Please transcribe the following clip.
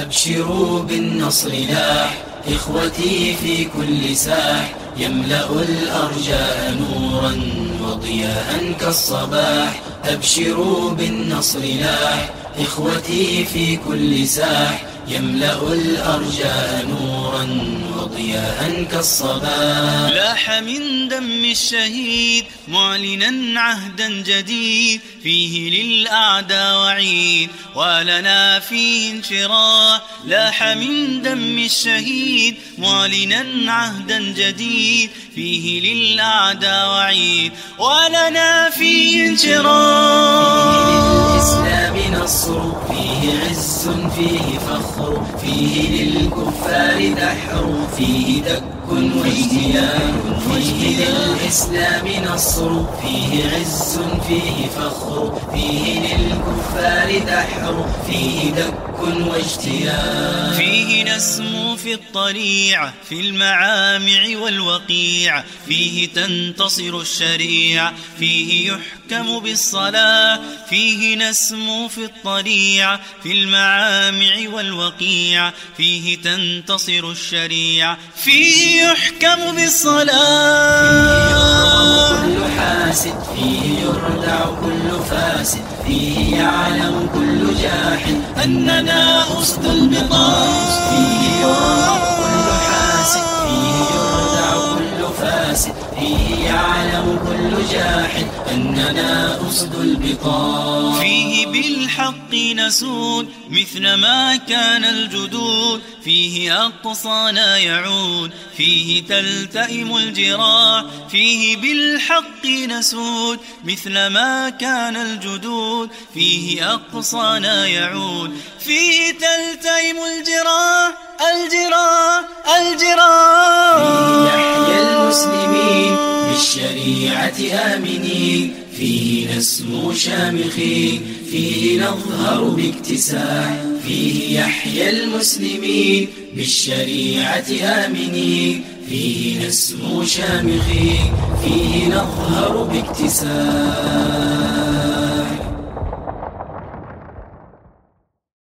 أبشروا بالنصر لاح إخوتي في كل ساح، يملأ الأرجاء نورا وضياء كالصباح. أبشروا بالنصر لاح إخوتي في كل ساح، يملأ الأرجاء نورا وضياء كالصباح. لاح من دم الشهيد معلنا عهدا جديد، فيه للأعداء وعيد ولنا فيه انشراح. لاح من دم الشهيد معلنا عهدا جديد، فيه للأعداء وعيد ولنا فيه انشراح. للإسلام نصر فيه عز فيه فخر، فيه للكفار دحر فيه دك واجتياح. فيه للإسلام نصر فيه عز فيه فخر، فيه للكفار دحر فيه دك واجتياح. فيه نسمو في الطليعة في المعامع والوقيع، فيه تنتصر الشريعة فيه يحكم بالصلاة. فيه نسمو في الطليعة في المعامع والوقيع، فيه تنتصر الشريعة فيه يحكم بالصلاة. فيه يرغم كل حاسد فيه يردع كل فاسد، فيه يعلم كل جاحد أننا أسد البطاش. فيه يرغم كل حاسد فيه يردع كل فاسد، فيه يعلم كل جاحد أننا أسد البطاش. فيه بالحق نسود مثل ما كان الجدود، فيه أقصانا يعود فيه تلتئم الجراح. فيه بالحق نسود مثل ما كان الجدود، فيه أقصانا يعود فيه تلتئم الجراح. الجراح فيه يحيى المسلمين بالشريعة آمنين، فيه نسمو شامخين فيه نظهر باكتساح. فيه يحيى المسلمين بالشريعة آمنين، فيه نسمو شامخين فيه نظهر باكتساح.